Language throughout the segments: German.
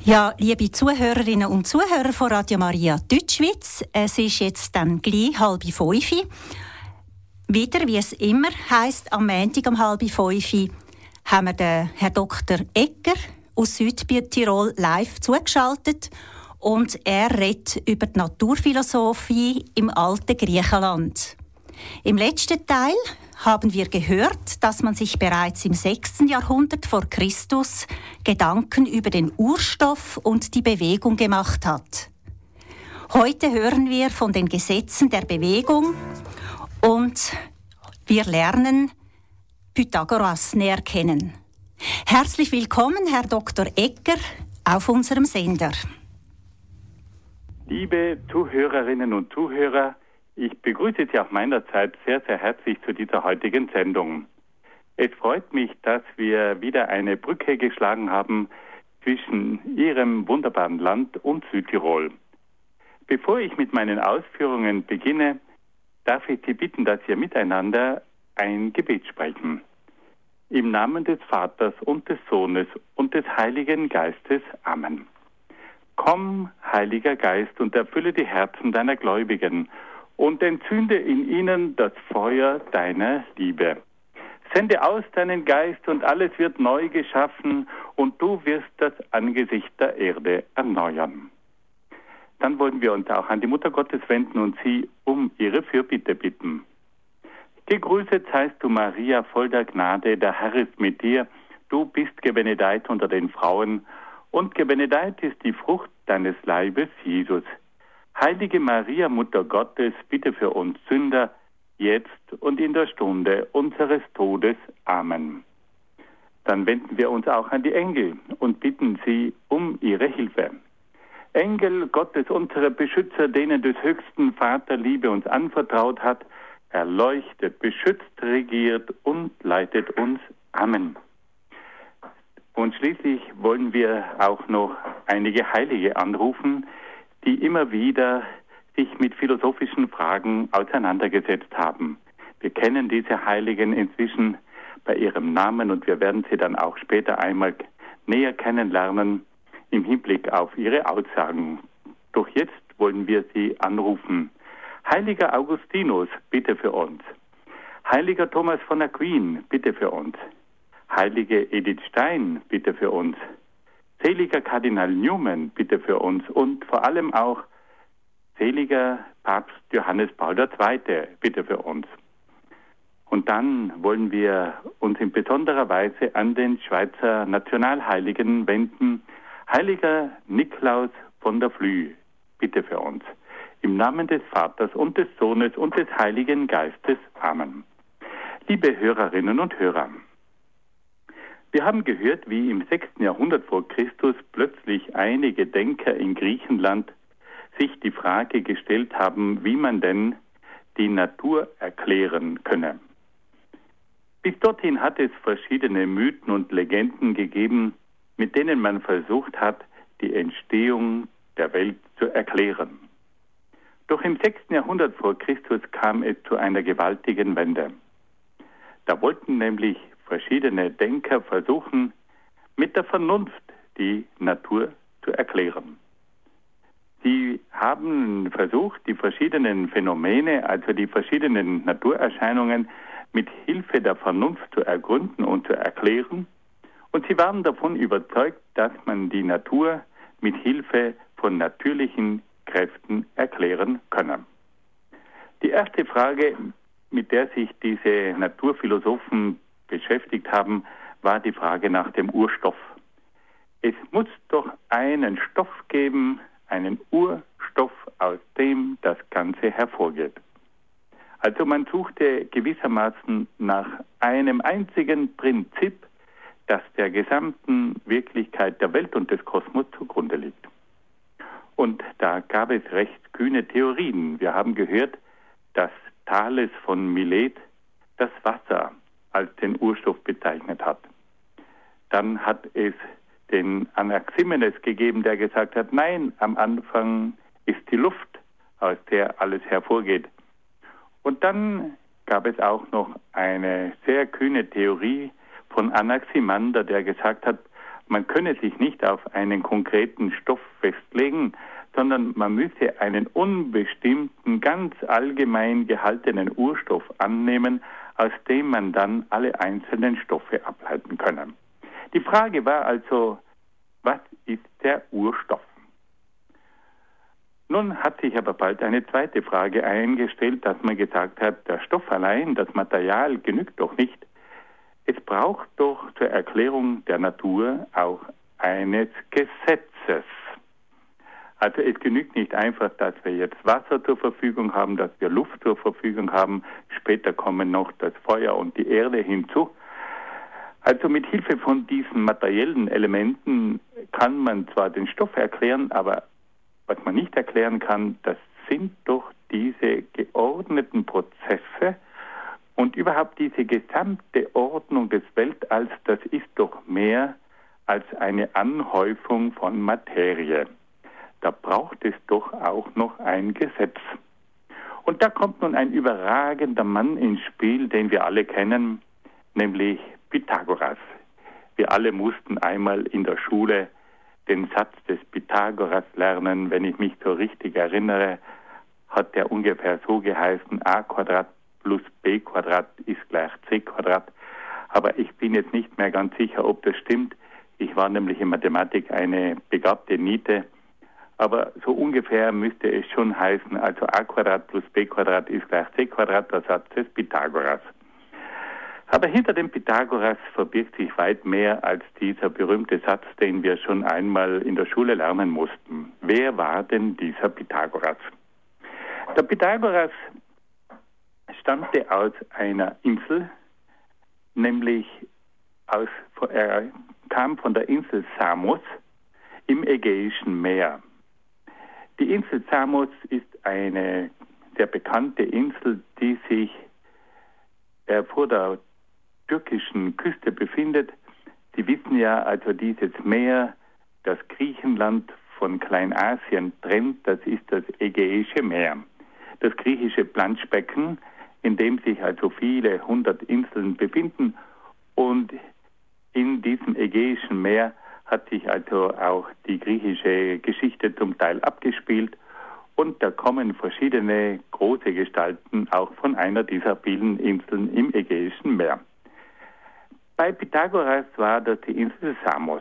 Ja, liebe Zuhörerinnen und Zuhörer von Radio Maria Deutschschweiz, es ist jetzt dann gleich 4:30. Wieder, wie es immer heisst, am Montag um 4:30 haben wir den Herrn Dr. Egger aus Südtirol live zugeschaltet und er redet über die Naturphilosophie im alten Griechenland. Im letzten Teil haben wir gehört, dass man sich bereits im 6. Jahrhundert vor Christus Gedanken über den Urstoff und die Bewegung gemacht hat. Heute hören wir von den Gesetzen der Bewegung und wir lernen Pythagoras näher kennen. Herzlich willkommen, Herr Dr. Egger, auf unserem Sender. Liebe Zuhörerinnen und Zuhörer, ich begrüße Sie auf meiner Zeit sehr, sehr herzlich zu dieser heutigen Sendung. Es freut mich, dass wir wieder eine Brücke geschlagen haben zwischen Ihrem wunderbaren Land und Südtirol. Bevor ich mit meinen Ausführungen beginne, darf ich Sie bitten, dass wir miteinander ein Gebet sprechen. Im Namen des Vaters und des Sohnes und des Heiligen Geistes. Amen. Komm, Heiliger Geist, und erfülle die Herzen deiner Gläubigen und entzünde in ihnen das Feuer deiner Liebe. Sende aus deinen Geist und alles wird neu geschaffen und du wirst das Angesicht der Erde erneuern. Dann wollen wir uns auch an die Mutter Gottes wenden und sie um ihre Fürbitte bitten. Gegrüßet seist du, Maria, voll der Gnade, der Herr ist mit dir. Du bist gebenedeit unter den Frauen und gebenedeit ist die Frucht deines Leibes, Jesus. Heilige Maria, Mutter Gottes, bitte für uns Sünder, jetzt und in der Stunde unseres Todes. Amen. Dann wenden wir uns auch an die Engel und bitten sie um ihre Hilfe. Engel Gottes, unsere Beschützer, denen des höchsten Vater Liebe uns anvertraut hat, erleuchtet, beschützt, regiert und leitet uns. Amen. Und schließlich wollen wir auch noch einige Heilige anrufen, die immer wieder sich mit philosophischen Fragen auseinandergesetzt haben. Wir kennen diese Heiligen inzwischen bei ihrem Namen und wir werden sie dann auch später einmal näher kennenlernen im Hinblick auf ihre Aussagen. Doch jetzt wollen wir sie anrufen. Heiliger Augustinus, bitte für uns. Heiliger Thomas von Aquin, bitte für uns. Heilige Edith Stein, bitte für uns. Seliger Kardinal Newman, bitte für uns. Und vor allem auch seliger Papst Johannes Paul II., bitte für uns. Und dann wollen wir uns in besonderer Weise an den Schweizer Nationalheiligen wenden. Heiliger Niklaus von der Flüe, bitte für uns. Im Namen des Vaters und des Sohnes und des Heiligen Geistes. Amen. Liebe Hörerinnen und Hörer, wir haben gehört, wie im 6. Jahrhundert vor Christus plötzlich einige Denker in Griechenland sich die Frage gestellt haben, wie man denn die Natur erklären könne. Bis dorthin hat es verschiedene Mythen und Legenden gegeben, mit denen man versucht hat, die Entstehung der Welt zu erklären. Doch im 6. Jahrhundert vor Christus kam es zu einer gewaltigen Wende. Da wollten nämlich verschiedene Denker versuchen, mit der Vernunft die Natur zu erklären. Sie haben versucht, die verschiedenen Phänomene, also die verschiedenen Naturerscheinungen, mit Hilfe der Vernunft zu ergründen und zu erklären. Und sie waren davon überzeugt, dass man die Natur mit Hilfe von natürlichen Kräften erklären könne. Die erste Frage, mit der sich diese Naturphilosophen beschäftigt haben, war die Frage nach dem Urstoff. Es muss doch einen Stoff geben, einen Urstoff, aus dem das Ganze hervorgeht. Also man suchte gewissermaßen nach einem einzigen Prinzip, das der gesamten Wirklichkeit der Welt und des Kosmos zugrunde liegt. Und da gab es recht kühne Theorien. Wir haben gehört, dass Thales von Milet das Wasser als den Urstoff bezeichnet hat. Dann hat es den Anaximenes gegeben, der gesagt hat, nein, am Anfang ist die Luft, aus der alles hervorgeht. Und dann gab es auch noch eine sehr kühne Theorie von Anaximander, der gesagt hat, Man könne sich nicht auf einen konkreten Stoff festlegen, sondern man müsse einen unbestimmten, ganz allgemein gehaltenen Urstoff annehmen, aus dem man dann alle einzelnen Stoffe ableiten könne. Die Frage war also, was ist der Urstoff? Nun hat sich aber bald eine zweite Frage eingestellt, dass man gesagt hat, der Stoff allein, das Material genügt doch nicht. Es braucht doch zur Erklärung der Natur auch eines Gesetzes. Also es genügt nicht einfach, dass wir jetzt Wasser zur Verfügung haben, dass wir Luft zur Verfügung haben. Später kommen noch das Feuer und die Erde hinzu. Also mit Hilfe von diesen materiellen Elementen kann man zwar den Stoff erklären, aber was man nicht erklären kann, das sind doch diese geordneten Prozesse und überhaupt diese gesamte Ordnung des Weltalls, das ist doch mehr als eine Anhäufung von Materie. Da braucht es doch auch noch ein Gesetz. Und da kommt nun ein überragender Mann ins Spiel, den wir alle kennen, nämlich Pythagoras. Wir alle mussten einmal in der Schule den Satz des Pythagoras lernen. Wenn ich mich so richtig erinnere, hat der ungefähr so geheißen: a Quadrat plus b Quadrat ist gleich c Quadrat. Aber ich bin jetzt nicht mehr ganz sicher, ob das stimmt. Ich war nämlich in Mathematik eine begabte Niete. Aber so ungefähr müsste es schon heißen, also a Quadrat plus b Quadrat ist gleich c Quadrat, der Satz des Pythagoras. Aber hinter dem Pythagoras verbirgt sich weit mehr als dieser berühmte Satz, den wir schon einmal in der Schule lernen mussten. Wer war denn dieser Pythagoras? Der Pythagoras stammte aus einer Insel, nämlich er kam von der Insel Samos im Ägäischen Meer. Die Insel Samos ist eine sehr bekannte Insel, die sich vor der türkischen Küste befindet. Sie wissen ja, also dieses Meer, das Griechenland von Kleinasien trennt, das ist das Ägäische Meer. Das griechische Planschbecken, in dem sich also viele 100 Inseln befinden, und in diesem Ägäischen Meer hat sich also auch die griechische Geschichte zum Teil abgespielt, und da kommen verschiedene große Gestalten auch von einer dieser vielen Inseln im Ägäischen Meer. Bei Pythagoras war das die Insel Samos.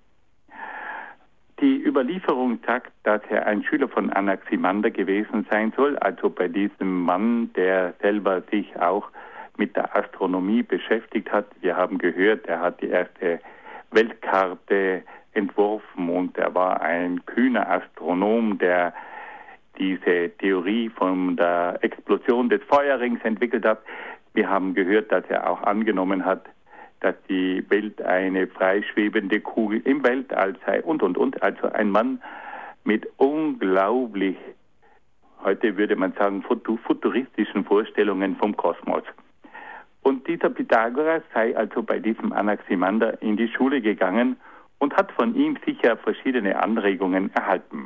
Die Überlieferung sagt, dass er ein Schüler von Anaximander gewesen sein soll, also bei diesem Mann, der selber sich auch mit der Astronomie beschäftigt hat. Wir haben gehört, er hat die erste Weltkarte entworfen und er war ein kühner Astronom, der diese Theorie von der Explosion des Feuerrings entwickelt hat. Wir haben gehört, dass er auch angenommen hat, dass die Welt eine freischwebende Kugel im Weltall sei und. Also ein Mann mit unglaublich, heute würde man sagen, futuristischen Vorstellungen vom Kosmos. Und dieser Pythagoras sei also bei diesem Anaximander in die Schule gegangen und hat von ihm sicher verschiedene Anregungen erhalten.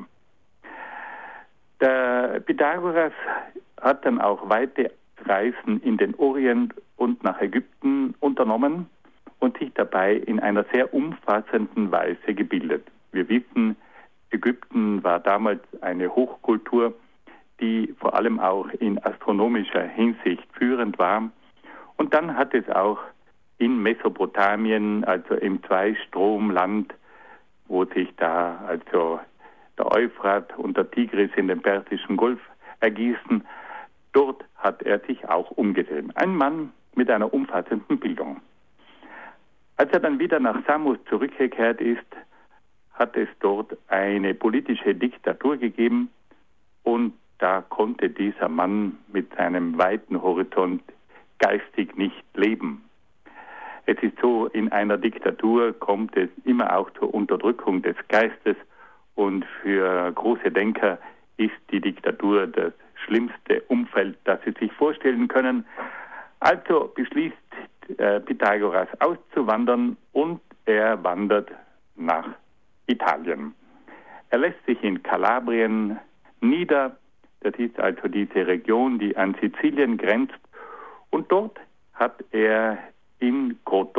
Der Pythagoras hat dann auch weite Reisen in den Orient und nach Ägypten unternommen und sich dabei in einer sehr umfassenden Weise gebildet. Wir wissen, Ägypten war damals eine Hochkultur, die vor allem auch in astronomischer Hinsicht führend war. Und dann hat es auch in Mesopotamien, also im Zweistromland, wo sich da also der Euphrat und der Tigris in den Persischen Golf ergießen, dort hat er sich auch umgesehen. Ein Mann mit einer umfassenden Bildung. Als er dann wieder nach Samos zurückgekehrt ist, hat es dort eine politische Diktatur gegeben und da konnte dieser Mann mit seinem weiten Horizont geistig nicht leben. Es ist so, in einer Diktatur kommt es immer auch zur Unterdrückung des Geistes und für große Denker ist die Diktatur das schlimmste Umfeld, das sie sich vorstellen können. Also beschließt Pythagoras auszuwandern und er wandert nach Italien. Er lässt sich in Kalabrien nieder, das ist also diese Region, die an Sizilien grenzt, und dort hat er in Kroton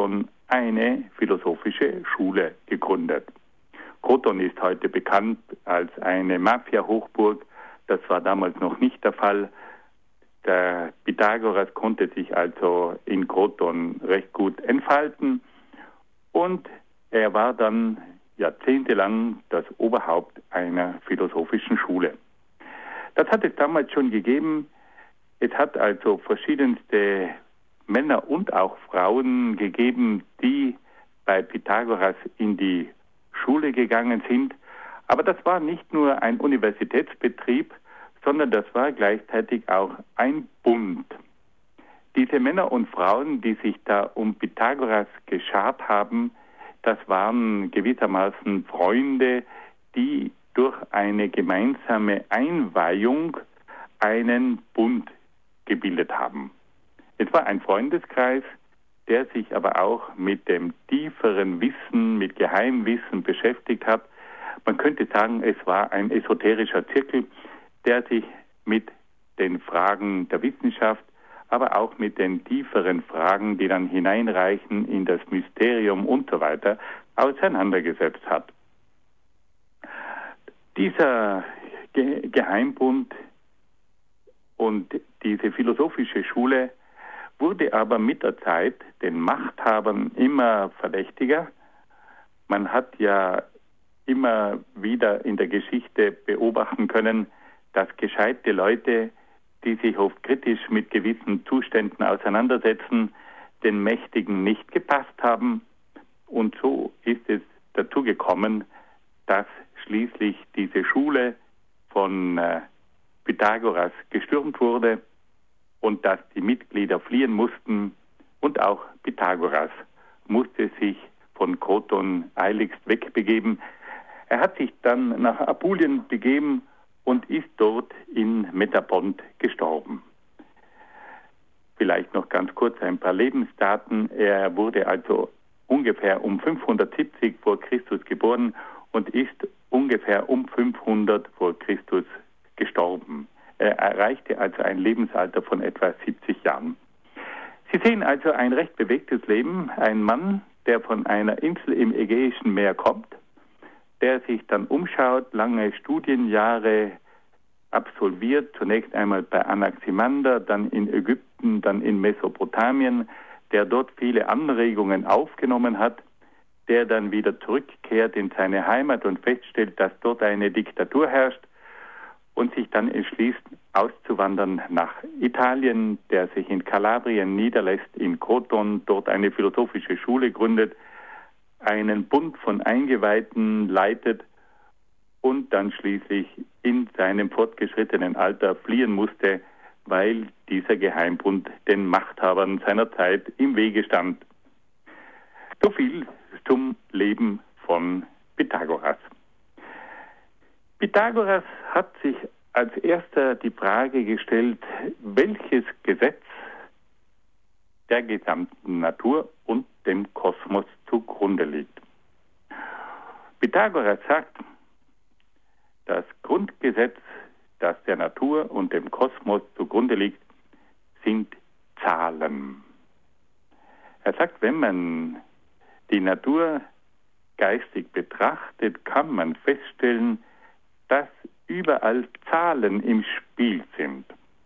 eine philosophische Schule gegründet. Kroton ist heute bekannt als eine Mafia-Hochburg. Das war damals noch nicht der Fall. Der Pythagoras konnte sich also in Kroton recht gut entfalten und er war dann jahrzehntelang das Oberhaupt einer philosophischen Schule. Das hat es damals schon gegeben. Es hat also verschiedenste Männer und auch Frauen gegeben, die bei Pythagoras in die Schule gegangen sind. Aber das war nicht nur ein Universitätsbetrieb, sondern das war gleichzeitig auch ein Bund. Diese Männer und Frauen, die sich da um Pythagoras geschart haben, das waren gewissermaßen Freunde, die durch eine gemeinsame Einweihung einen Bund gebildet haben. Es war ein Freundeskreis, der sich aber auch mit dem tieferen Wissen, mit Geheimwissen beschäftigt hat. Man könnte sagen, es war ein esoterischer Zirkel, der sich mit den Fragen der Wissenschaft, aber auch mit den tieferen Fragen, die dann hineinreichen in das Mysterium und so weiter, auseinandergesetzt hat. Dieser Geheimbund und diese philosophische Schule wurde aber mit der Zeit den Machthabern immer verdächtiger. Man hat ja immer wieder in der Geschichte beobachten können, dass gescheite Leute, die sich oft kritisch mit gewissen Zuständen auseinandersetzen, den Mächtigen nicht gepasst haben. Und so ist es dazu gekommen, dass schließlich diese Schule von Pythagoras gestürmt wurde und dass die Mitglieder fliehen mussten und auch Pythagoras musste sich von Kroton eiligst wegbegeben. Er hat sich dann nach Apulien begeben und ist dort in Metapont gestorben. Vielleicht noch ganz kurz ein paar Lebensdaten. Er wurde also ungefähr um 570 vor Christus geboren und ist ungefähr um 500 vor Christus gestorben. Er erreichte also ein Lebensalter von etwa 70 Jahren. Sie sehen also ein recht bewegtes Leben. Ein Mann, der von einer Insel im Ägäischen Meer kommt, der sich dann umschaut, lange Studienjahre absolviert, zunächst einmal bei Anaximander, dann in Ägypten, dann in Mesopotamien, der dort viele Anregungen aufgenommen hat, der dann wieder zurückkehrt in seine Heimat und feststellt, dass dort eine Diktatur herrscht und sich dann entschließt, auszuwandern nach Italien, der sich in Kalabrien niederlässt, in Kroton, dort eine philosophische Schule gründet, einen Bund von Eingeweihten leitet und dann schließlich in seinem fortgeschrittenen Alter fliehen musste, weil dieser Geheimbund den Machthabern seiner Zeit im Wege stand. So viel zum Leben von Pythagoras. Pythagoras hat sich als erster die Frage gestellt, welches Gesetz der gesamten Natur und dem Kosmos zugrunde liegt. Pythagoras sagt, das Grundgesetz, das der Natur und dem Kosmos zugrunde liegt, sind Zahlen. Er sagt, wenn man die Natur geistig betrachtet, kann man feststellen, dass überall Zahlen im Spiel sind.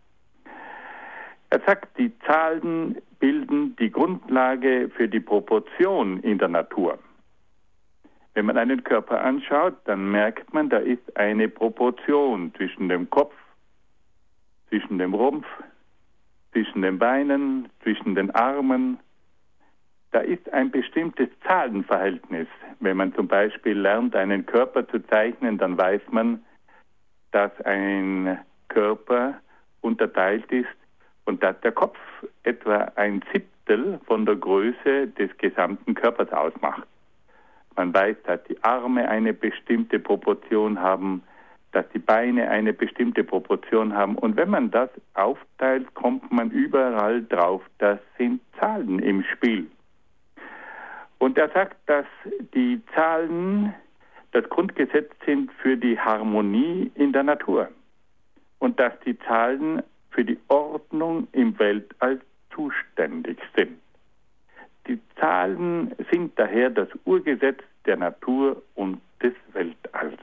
Er sagt, die Zahlen bilden die Grundlage für die Proportion in der Natur. Wenn man einen Körper anschaut, dann merkt man, da ist eine Proportion zwischen dem Kopf, zwischen dem Rumpf, zwischen den Beinen, zwischen den Armen. Da ist ein bestimmtes Zahlenverhältnis. Wenn man zum Beispiel lernt, einen Körper zu zeichnen, dann weiß man, dass ein Körper unterteilt ist und dass der Kopf etwa 1/7 von der Größe des gesamten Körpers ausmacht. Man weiß, dass die Arme eine bestimmte Proportion haben, dass die Beine eine bestimmte Proportion haben. Und wenn man das aufteilt, kommt man überall drauf, das sind Zahlen im Spiel. Und er sagt, dass die Zahlen das Grundgesetz sind für die Harmonie in der Natur und dass die Zahlen für die Ordnung im Weltall zuständig sind. die Zahlen sind daher das Urgesetz der Natur und des Weltalls.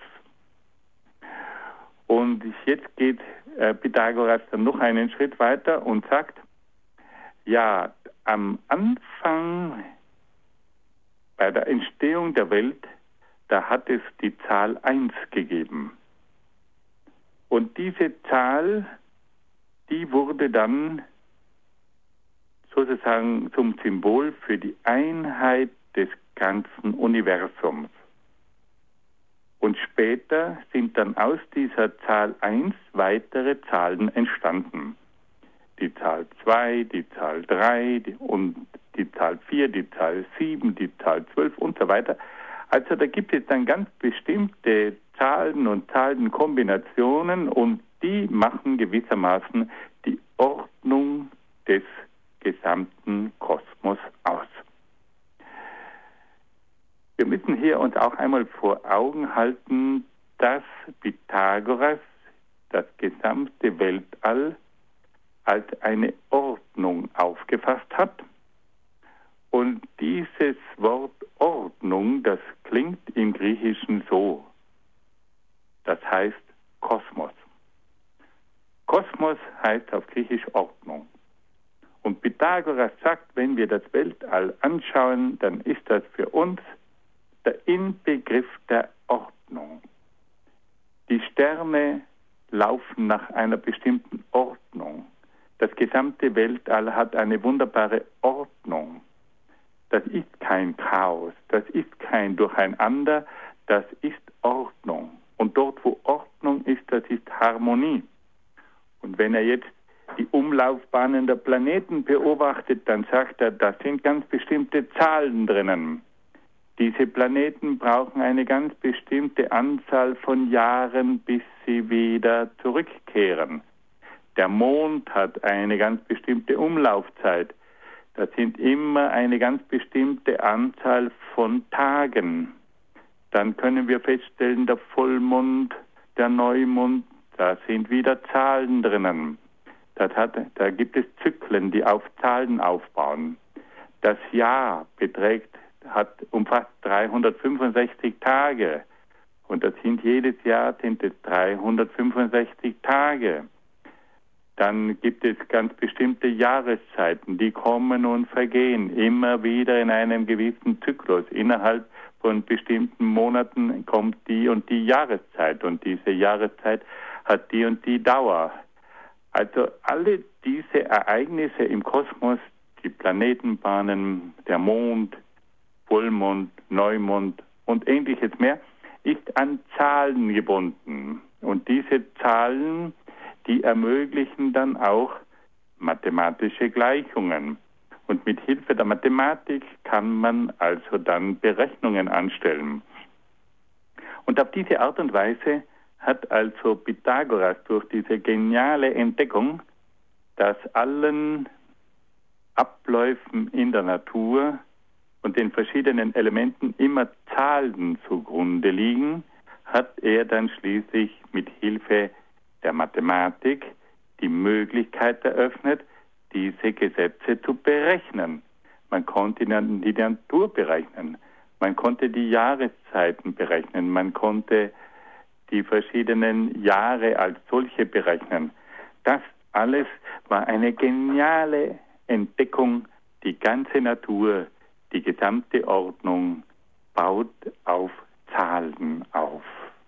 Und jetzt geht Pythagoras dann noch einen Schritt weiter und sagt, ja, am Anfang bei der Entstehung der Welt, da hat es die Zahl 1 gegeben. Und diese Zahl, die wurde dann sozusagen zum Symbol für die Einheit des ganzen Universums. Und später sind dann aus dieser Zahl 1 weitere Zahlen entstanden. Die Zahl 2, die Zahl 3 und die Zahl 4, die Zahl 7, die Zahl 12 und so weiter. Also da gibt es dann ganz bestimmte Zahlen und Zahlenkombinationen und die machen gewissermaßen die Ordnung des gesamten Kosmos aus. Wir müssen hier uns auch einmal vor Augen halten, dass Pythagoras das gesamte Weltall als eine Ordnung aufgefasst hat. Und dieses Wort Ordnung, das klingt im Griechischen so. Das heißt Kosmos. Kosmos heißt auf Griechisch Ordnung. Und Pythagoras sagt, wenn wir das Weltall anschauen, dann ist das für uns der Inbegriff der Ordnung. Die Sterne laufen nach einer bestimmten Ordnung. Das gesamte Weltall hat eine wunderbare Ordnung. Das ist kein Chaos, das ist kein Durcheinander, das ist Ordnung. Und dort, wo Ordnung ist, das ist Harmonie. Und wenn er jetzt die Umlaufbahnen der Planeten beobachtet, dann sagt er, da sind ganz bestimmte Zahlen drinnen. Diese Planeten brauchen eine ganz bestimmte Anzahl von Jahren, bis sie wieder zurückkehren. Der Mond hat eine ganz bestimmte Umlaufzeit. Das sind immer eine ganz bestimmte Anzahl von Tagen. Dann können wir feststellen, der Vollmond, der Neumond, da sind wieder Zahlen drinnen. Da gibt es Zyklen, die auf Zahlen aufbauen. Das Jahr umfasst 365 Tage. Und das sind jedes Jahr sind es 365 Tage. Dann gibt es ganz bestimmte Jahreszeiten, die kommen und vergehen, immer wieder in einem gewissen Zyklus. Innerhalb von bestimmten Monaten kommt die und die Jahreszeit und diese Jahreszeit hat die und die Dauer. Also alle diese Ereignisse im Kosmos, die Planetenbahnen, der Mond, Vollmond, Neumond und ähnliches mehr, ist an Zahlen gebunden. Und diese Zahlen, die ermöglichen dann auch mathematische Gleichungen. Und mit Hilfe der Mathematik kann man also dann Berechnungen anstellen. Und auf diese Art und Weise hat also Pythagoras durch diese geniale Entdeckung, dass allen Abläufen in der Natur und den verschiedenen Elementen immer Zahlen zugrunde liegen, hat er dann schließlich mit Hilfe der Mathematik die Möglichkeit eröffnet, diese Gesetze zu berechnen. Man konnte die Natur berechnen, man konnte die Jahreszeiten berechnen, man konnte die verschiedenen Jahre als solche berechnen. Das alles war eine geniale Entdeckung. Die ganze Natur, die gesamte Ordnung baut auf Zahlen auf.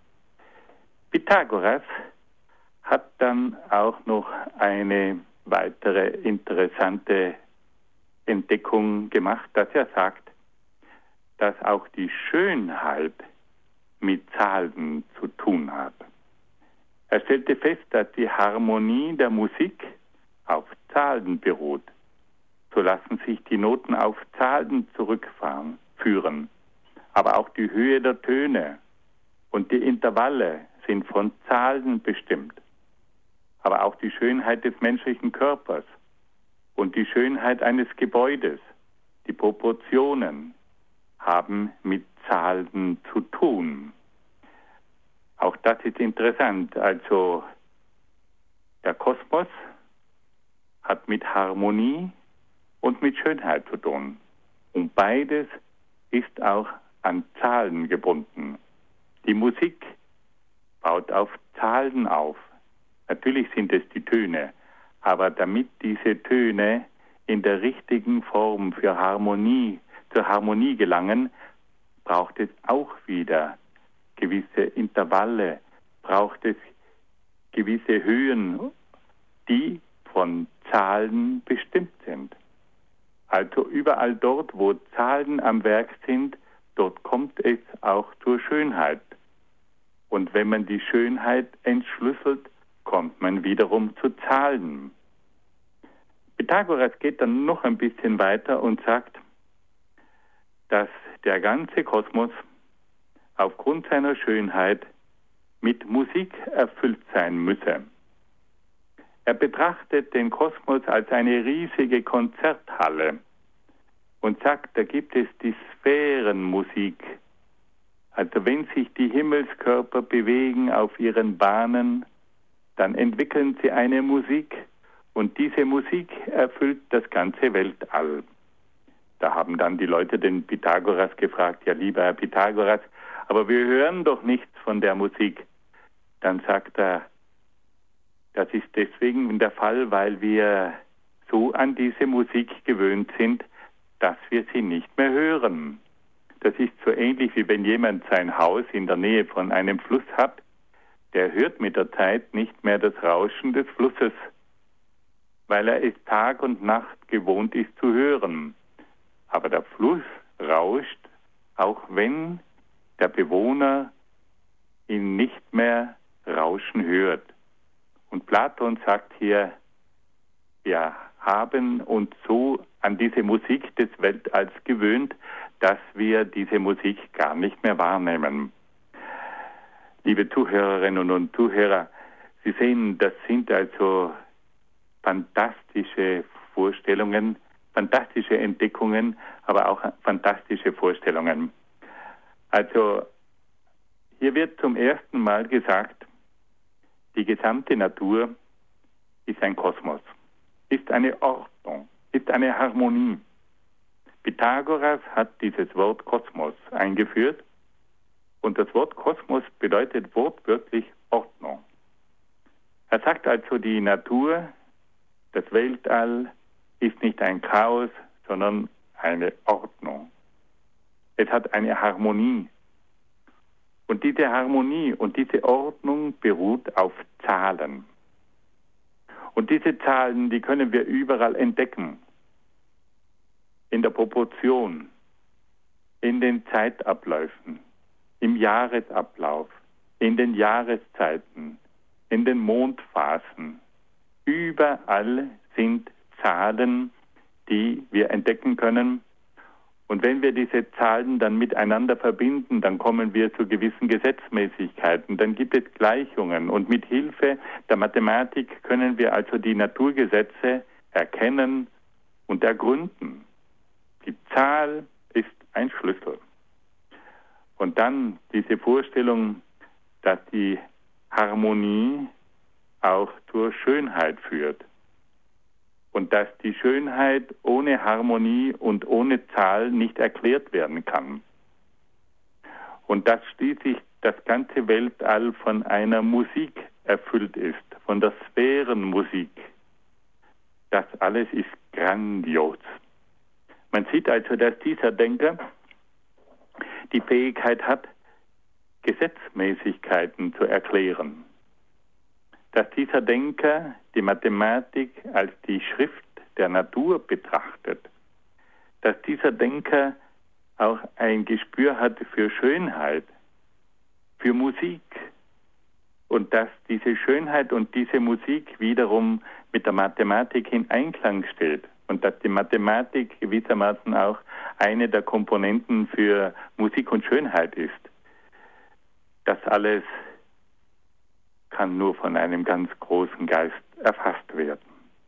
Pythagoras hat dann auch noch eine weitere interessante Entdeckung gemacht, dass er sagt, dass auch die Schönheit mit Zahlen zu tun hat. Er stellte fest, dass die Harmonie der Musik auf Zahlen beruht. So lassen sich die Noten auf Zahlen führen. Aber auch die Höhe der Töne und die Intervalle sind von Zahlen bestimmt. Aber auch die Schönheit des menschlichen Körpers und die Schönheit eines Gebäudes, die Proportionen, haben mit Zahlen zu tun. Auch das ist interessant. Also der Kosmos hat mit Harmonie und mit Schönheit zu tun. Und beides ist auch an Zahlen gebunden. Die Musik baut auf Zahlen auf. Natürlich sind es die Töne, aber damit diese Töne in der richtigen Form zur Harmonie gelangen, braucht es auch wieder gewisse Intervalle, braucht es gewisse Höhen, die von Zahlen bestimmt sind. Also überall dort, wo Zahlen am Werk sind, dort kommt es auch zur Schönheit. Und wenn man die Schönheit entschlüsselt, kommt man wiederum zu Zahlen. Pythagoras geht dann noch ein bisschen weiter und sagt, dass der ganze Kosmos aufgrund seiner Schönheit mit Musik erfüllt sein müsse. Er betrachtet den Kosmos als eine riesige Konzerthalle und sagt, da gibt es die Sphärenmusik. Also wenn sich die Himmelskörper bewegen auf ihren Bahnen, dann entwickeln sie eine Musik und diese Musik erfüllt das ganze Weltall. Da haben dann die Leute den Pythagoras gefragt, ja lieber Herr Pythagoras, aber wir hören doch nichts von der Musik. Dann sagt er, das ist deswegen der Fall, weil wir so an diese Musik gewöhnt sind, dass wir sie nicht mehr hören. Das ist so ähnlich, wie wenn jemand sein Haus in der Nähe von einem Fluss hat, der hört mit der Zeit nicht mehr das Rauschen des Flusses, weil er es Tag und Nacht gewohnt ist zu hören. Aber der Fluss rauscht, auch wenn der Bewohner ihn nicht mehr rauschen hört. Und Platon sagt hier, wir haben uns so an diese Musik des Weltalls gewöhnt, dass wir diese Musik gar nicht mehr wahrnehmen. Liebe Zuhörerinnen und Zuhörer, Sie sehen, das sind also fantastische Vorstellungen, fantastische Entdeckungen, aber auch fantastische Vorstellungen. Also hier wird zum ersten Mal gesagt, die gesamte Natur ist ein Kosmos, ist eine Ordnung, ist eine Harmonie. Pythagoras hat dieses Wort Kosmos eingeführt und das Wort Kosmos bedeutet wortwörtlich Ordnung. Er sagt also, die Natur, das Weltall ist nicht ein Chaos, sondern eine Ordnung. Es hat eine Harmonie. Und diese Harmonie und diese Ordnung beruht auf Zahlen. Und diese Zahlen, die können wir überall entdecken. In der Proportion, in den Zeitabläufen, im Jahresablauf, in den Jahreszeiten, in den Mondphasen. Überall sind Zahlen, die wir entdecken können. Und wenn wir diese Zahlen dann miteinander verbinden, dann kommen wir zu gewissen Gesetzmäßigkeiten. Dann gibt es Gleichungen. Und mit Hilfe der Mathematik können wir also die Naturgesetze erkennen und ergründen. Die Zahl ist ein Schlüssel. Und dann diese Vorstellung, dass die Harmonie auch zur Schönheit führt. Und dass die Schönheit ohne Harmonie und ohne Zahl nicht erklärt werden kann. Und dass schließlich das ganze Weltall von einer Musik erfüllt ist, von der Sphärenmusik. Das alles ist grandios. Man sieht also, dass dieser Denker die Fähigkeit hat, Gesetzmäßigkeiten zu erklären. Dass dieser Denker die Mathematik als die Schrift der Natur betrachtet. Dass dieser Denker auch ein Gespür hat für Schönheit, für Musik. Und dass diese Schönheit und diese Musik wiederum mit der Mathematik in Einklang steht. Und dass die Mathematik gewissermaßen auch eine der Komponenten für Musik und Schönheit ist. Das alles kann nur von einem ganz großen Geist erfasst werden.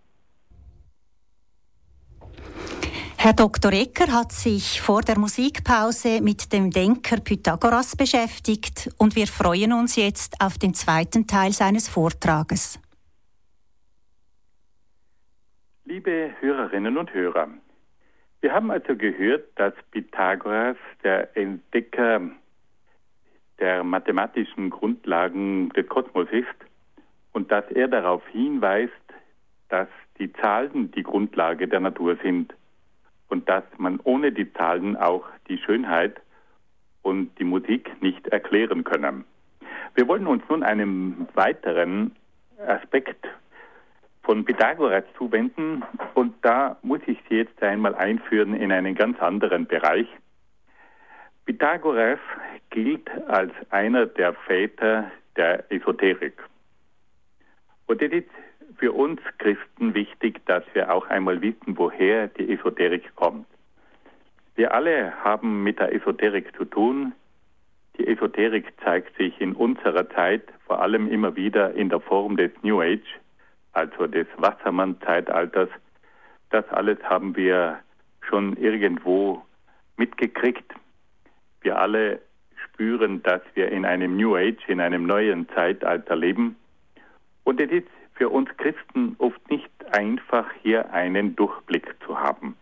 Herr Dr. Ecker hat sich vor der Musikpause mit dem Denker Pythagoras beschäftigt und wir freuen uns jetzt auf den zweiten Teil seines Vortrages. Liebe Hörerinnen und Hörer, Wir haben also gehört, dass Pythagoras der Entdecker der mathematischen Grundlagen des Kosmos ist und dass er darauf hinweist, dass die Zahlen die Grundlage der Natur sind und dass man ohne die Zahlen auch die Schönheit und die Musik nicht erklären könne. Wir wollen uns nun einem weiteren Aspekt von Pythagoras zuwenden und da muss ich Sie jetzt einmal einführen in einen ganz anderen Bereich. Pythagoras gilt als einer der Väter der Esoterik. Und es ist für uns Christen wichtig, dass wir auch einmal wissen, woher die Esoterik kommt. Wir alle haben mit der Esoterik zu tun. Die Esoterik zeigt sich in unserer Zeit vor allem immer wieder in der Form des New Age, also des Wassermann-Zeitalters. Das alles haben wir schon irgendwo mitgekriegt. Wir alle spüren, dass wir in einem New Age, in einem neuen Zeitalter leben. Und es ist für uns Christen oft nicht einfach, hier einen Durchblick zu haben.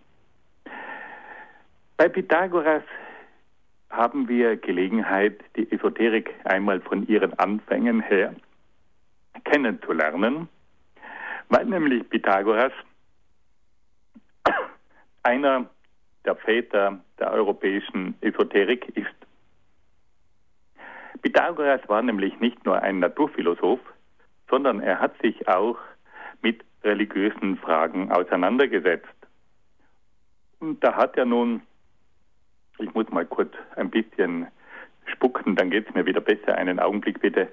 Bei Pythagoras haben wir Gelegenheit, die Esoterik einmal von ihren Anfängen her kennenzulernen, weil nämlich Pythagoras einer der Väter der europäischen Esoterik ist. Pythagoras war nämlich nicht nur ein Naturphilosoph, sondern er hat sich auch mit religiösen Fragen auseinandergesetzt. Und da hat er nun, ich muss mal kurz ein bisschen spucken, dann geht es mir wieder besser. Einen Augenblick bitte.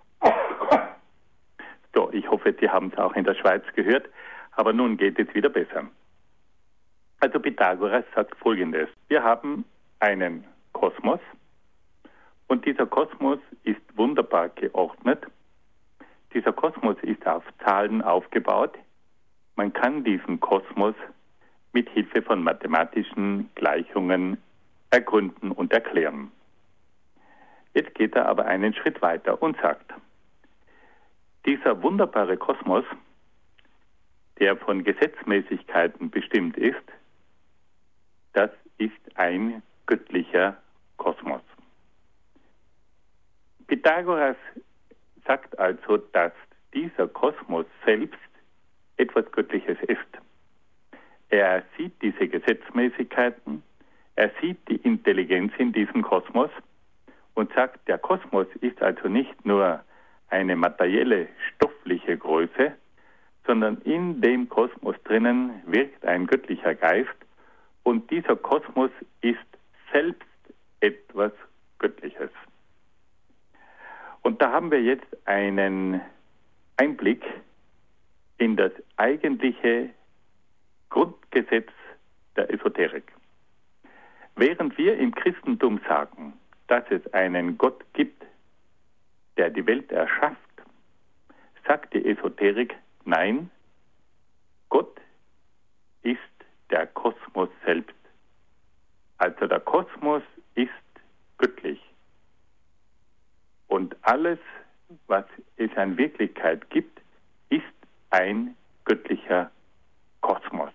So, ich hoffe, Sie haben es auch in der Schweiz gehört, aber nun geht es wieder besser. Also Pythagoras sagt Folgendes. Wir haben einen Kosmos und dieser Kosmos ist wunderbar geordnet. Dieser Kosmos ist auf Zahlen aufgebaut. Man kann diesen Kosmos mit Hilfe von mathematischen Gleichungen ergründen und erklären. Jetzt geht er aber einen Schritt weiter und sagt, dieser wunderbare Kosmos, der von Gesetzmäßigkeiten bestimmt ist, das ist ein göttlicher Kosmos. Pythagoras sagt also, dass dieser Kosmos selbst etwas Göttliches ist. Er sieht diese Gesetzmäßigkeiten, er sieht die Intelligenz in diesem Kosmos und sagt, der Kosmos ist also nicht nur eine materielle, stoffliche Größe, sondern in dem Kosmos drinnen wirkt ein göttlicher Geist und dieser Kosmos ist selbst etwas Göttliches. Und da haben wir jetzt einen Einblick in das eigentliche Grundgesetz der Esoterik. Während wir im Christentum sagen, dass es einen Gott gibt, der die Welt erschafft, sagt die Esoterik, nein, Gott ist der Kosmos selbst. Also der Kosmos ist göttlich. Und alles, was es an Wirklichkeit gibt, ist ein göttlicher Kosmos.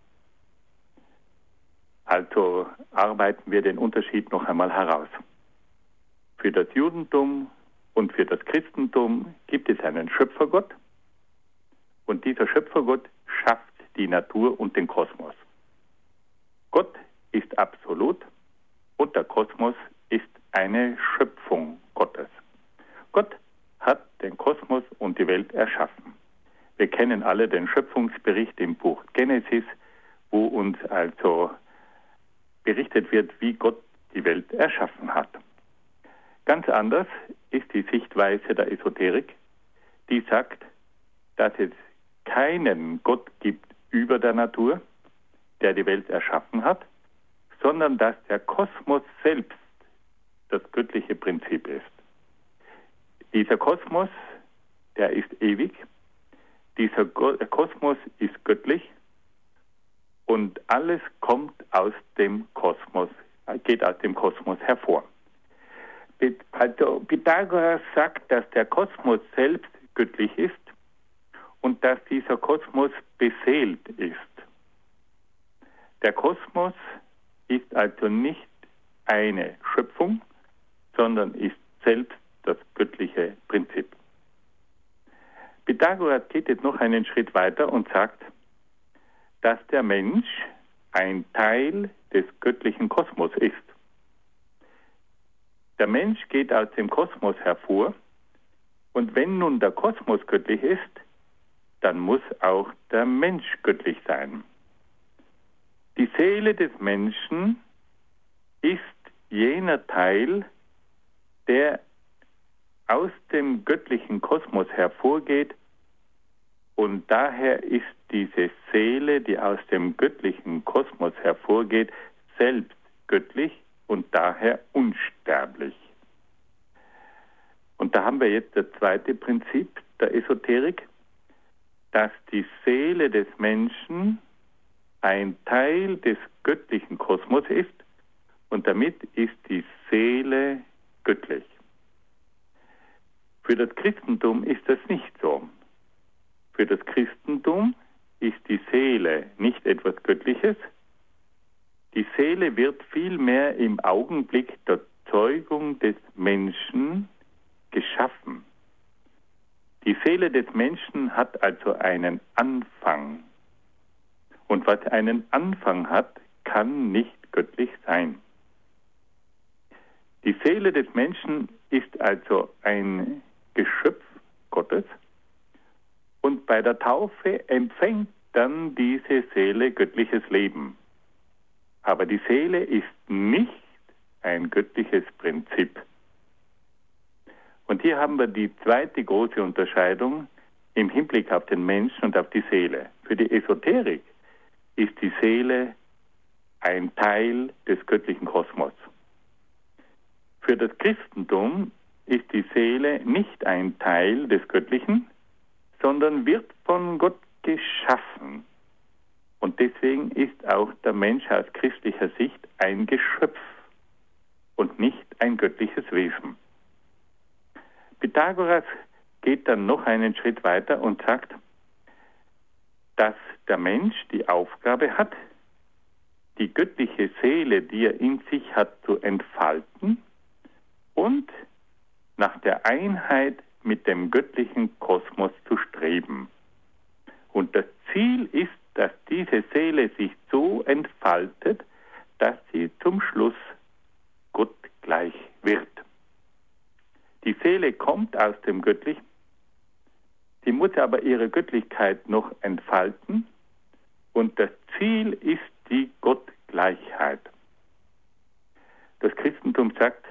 Also arbeiten wir den Unterschied noch einmal heraus. Für das Judentum und für das Christentum gibt es einen Schöpfergott und dieser Schöpfergott schafft die Natur und den Kosmos. Gott ist absolut und der Kosmos ist eine Schöpfung Gottes. Gott hat den Kosmos und die Welt erschaffen. Wir kennen alle den Schöpfungsbericht im Buch Genesis, wo uns also berichtet wird, wie Gott die Welt erschaffen hat. Ganz anders ist die Sichtweise der Esoterik, die sagt, dass es keinen Gott gibt über der Natur, der die Welt erschaffen hat, sondern dass der Kosmos selbst das göttliche Prinzip ist. Dieser Kosmos, der ist ewig, dieser Kosmos ist göttlich und alles kommt aus dem Kosmos, geht aus dem Kosmos hervor. Also Pythagoras sagt, dass der Kosmos selbst göttlich ist und dass dieser Kosmos beseelt ist. Der Kosmos ist also nicht eine Schöpfung, sondern ist selbst das göttliche Prinzip. Pythagoras geht jetzt noch einen Schritt weiter und sagt, dass der Mensch ein Teil des göttlichen Kosmos ist. Der Mensch geht aus dem Kosmos hervor, und wenn nun der Kosmos göttlich ist, dann muss auch der Mensch göttlich sein. Die Seele des Menschen ist jener Teil, der aus dem göttlichen Kosmos hervorgeht, und daher ist diese Seele, die aus dem göttlichen Kosmos hervorgeht, selbst göttlich und daher unsterblich. Und da haben wir jetzt das zweite Prinzip der Esoterik, dass die Seele des Menschen ein Teil des göttlichen Kosmos ist, und damit ist die Seele göttlich. Für das Christentum ist das nicht so. Für das Christentum ist die Seele nicht etwas Göttliches. Die Seele wird vielmehr im Augenblick der Zeugung des Menschen geschaffen. Die Seele des Menschen hat also einen Anfang. Und was einen Anfang hat, kann nicht göttlich sein. Die Seele des Menschen ist also ein Geschöpf Gottes, und bei der Taufe empfängt dann diese Seele göttliches Leben. Aber die Seele ist nicht ein göttliches Prinzip. Und hier haben wir die zweite große Unterscheidung im Hinblick auf den Menschen und auf die Seele. Für die Esoterik ist die Seele ein Teil des göttlichen Kosmos. Für das Christentum ist die Seele nicht ein Teil des Göttlichen, sondern wird von Gott geschaffen. Und deswegen ist auch der Mensch aus christlicher Sicht ein Geschöpf und nicht ein göttliches Wesen. Pythagoras geht dann noch einen Schritt weiter und sagt, dass der Mensch die Aufgabe hat, die göttliche Seele, die er in sich hat, zu entfalten und nach der Einheit mit dem göttlichen Kosmos zu streben. Und das Ziel ist, dass diese Seele sich so entfaltet, dass sie zum Schluss Gott gleich wird. Die Seele kommt aus dem Göttlichen, sie muss aber ihre Göttlichkeit noch entfalten, und das Ziel ist die Gottgleichheit. Das Christentum sagt,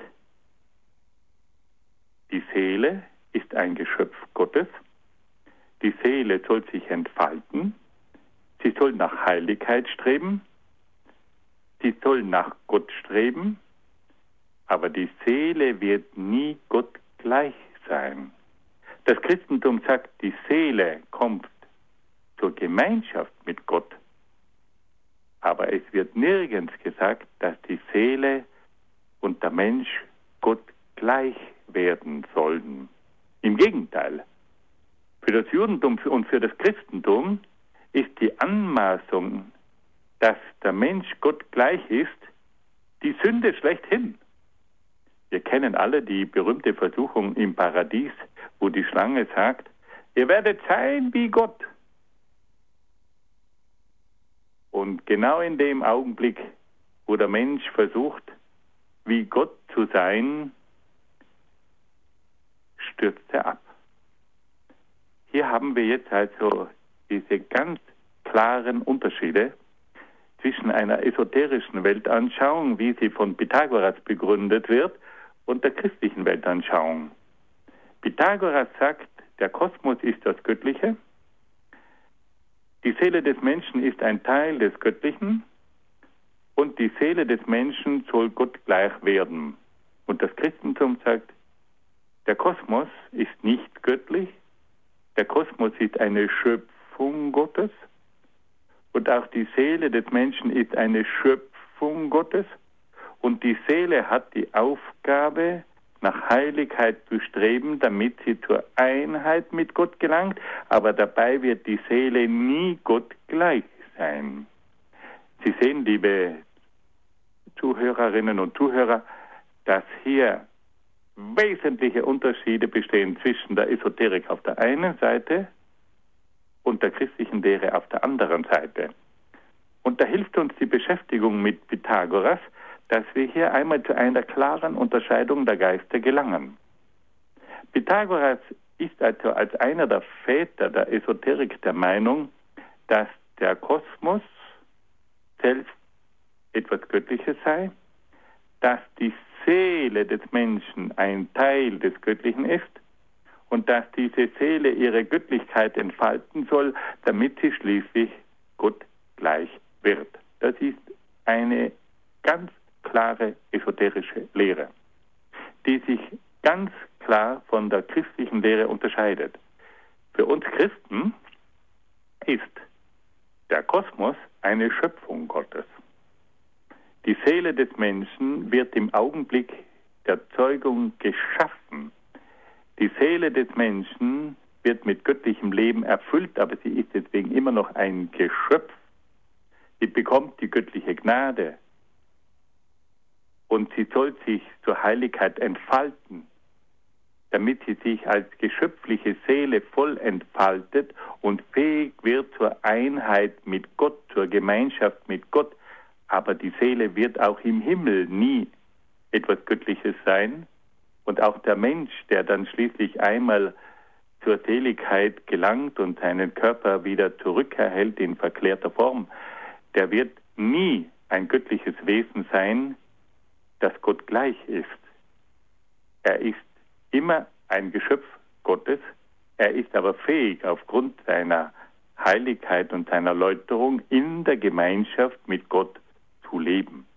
die Seele ist ein Geschöpf Gottes, die Seele soll sich entfalten, sie soll nach Heiligkeit streben, sie soll nach Gott streben, aber die Seele wird nie Gott gleich sein. Das Christentum sagt, die Seele kommt zur Gemeinschaft mit Gott, aber es wird nirgends gesagt, dass die Seele und der Mensch Gott gleich werden sollen. Im Gegenteil, für das Judentum und für das Christentum ist die Anmaßung, dass der Mensch Gott gleich ist, die Sünde schlechthin. Wir kennen alle die berühmte Versuchung im Paradies, wo die Schlange sagt, ihr werdet sein wie Gott. Und genau in dem Augenblick, wo der Mensch versucht, wie Gott zu sein, stürzt er ab. Hier haben wir jetzt also diese ganz klaren Unterschiede zwischen einer esoterischen Weltanschauung, wie sie von Pythagoras begründet wird, und der christlichen Weltanschauung. Pythagoras sagt, der Kosmos ist das Göttliche, die Seele des Menschen ist ein Teil des Göttlichen und die Seele des Menschen soll Gott gleich werden. Und das Christentum sagt, der Kosmos ist nicht göttlich, der Kosmos ist eine Schöpfung Gottes und auch die Seele des Menschen ist eine Schöpfung Gottes und die Seele hat die Aufgabe, nach Heiligkeit zu streben, damit sie zur Einheit mit Gott gelangt, aber dabei wird die Seele nie Gott gleich sein. Sie sehen, liebe Zuhörerinnen und Zuhörer, dass hier wesentliche Unterschiede bestehen zwischen der Esoterik auf der einen Seite und der christlichen Lehre auf der anderen Seite. Und da hilft uns die Beschäftigung mit Pythagoras, dass wir hier einmal zu einer klaren Unterscheidung der Geister gelangen. Pythagoras ist also als einer der Väter der Esoterik der Meinung, dass der Kosmos selbst etwas Göttliches sei, dass die Seele des Menschen ein Teil des Göttlichen ist und dass diese Seele ihre Göttlichkeit entfalten soll, damit sie schließlich Gott gleich wird. Das ist eine ganz klare esoterische Lehre, die sich ganz klar von der christlichen Lehre unterscheidet. Für uns Christen ist der Kosmos eine Schöpfung Gottes. Die Seele des Menschen wird im Augenblick der Zeugung geschaffen. Die Seele des Menschen wird mit göttlichem Leben erfüllt, aber sie ist deswegen immer noch ein Geschöpf. Sie bekommt die göttliche Gnade und sie soll sich zur Heiligkeit entfalten, damit sie sich als geschöpfliche Seele voll entfaltet und fähig wird zur Einheit mit Gott, zur Gemeinschaft mit Gott. Aber die Seele wird auch im Himmel nie etwas Göttliches sein. Und auch der Mensch, der dann schließlich einmal zur Seligkeit gelangt und seinen Körper wieder zurückerhält in verklärter Form, der wird nie ein göttliches Wesen sein, das Gott gleich ist. Er ist immer ein Geschöpf Gottes, er ist aber fähig, aufgrund seiner Heiligkeit und seiner Läuterung in der Gemeinschaft mit Gott zu leben.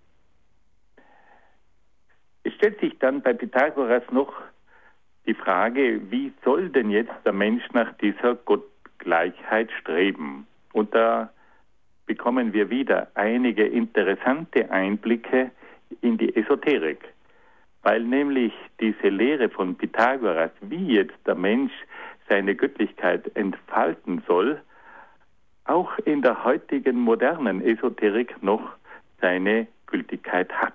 Es stellt sich dann bei Pythagoras noch die Frage, wie soll denn jetzt der Mensch nach dieser Gottgleichheit streben? Und da bekommen wir wieder einige interessante Einblicke in die Esoterik, weil nämlich diese Lehre von Pythagoras, wie jetzt der Mensch seine Göttlichkeit entfalten soll, auch in der heutigen modernen Esoterik noch seine Gültigkeit hat.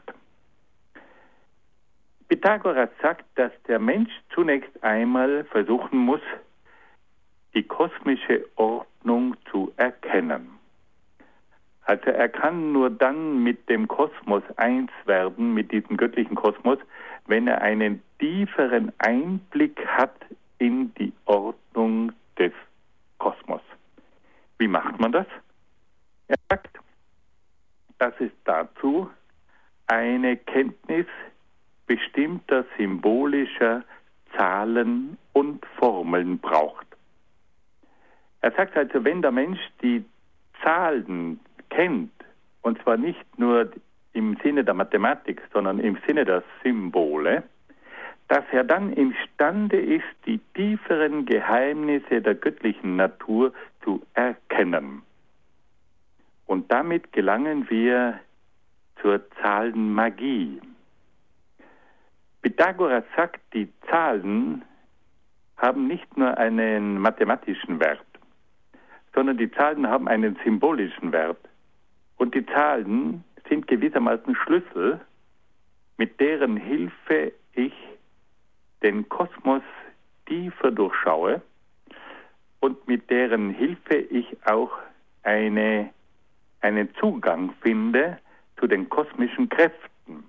Pythagoras sagt, dass der Mensch zunächst einmal versuchen muss, die kosmische Ordnung zu erkennen. Also er kann nur dann mit dem Kosmos eins werden, mit diesem göttlichen Kosmos, wenn er einen tieferen Einblick hat in die Ordnung des Kosmos. Wie macht man das? Er sagt, dass es dazu eine Kenntnis bestimmter symbolischer Zahlen und Formeln braucht. Er sagt also, wenn der Mensch die Zahlen kennt, und zwar nicht nur im Sinne der Mathematik, sondern im Sinne der Symbole, dass er dann imstande ist, die tieferen Geheimnisse der göttlichen Natur zu erkennen. Und damit gelangen wir zur Zahlenmagie. Pythagoras sagt, die Zahlen haben nicht nur einen mathematischen Wert, sondern die Zahlen haben einen symbolischen Wert. Und die Zahlen sind gewissermaßen Schlüssel, mit deren Hilfe ich den Kosmos tiefer durchschaue und mit deren Hilfe ich auch einen Zugang finde zu den kosmischen Kräften.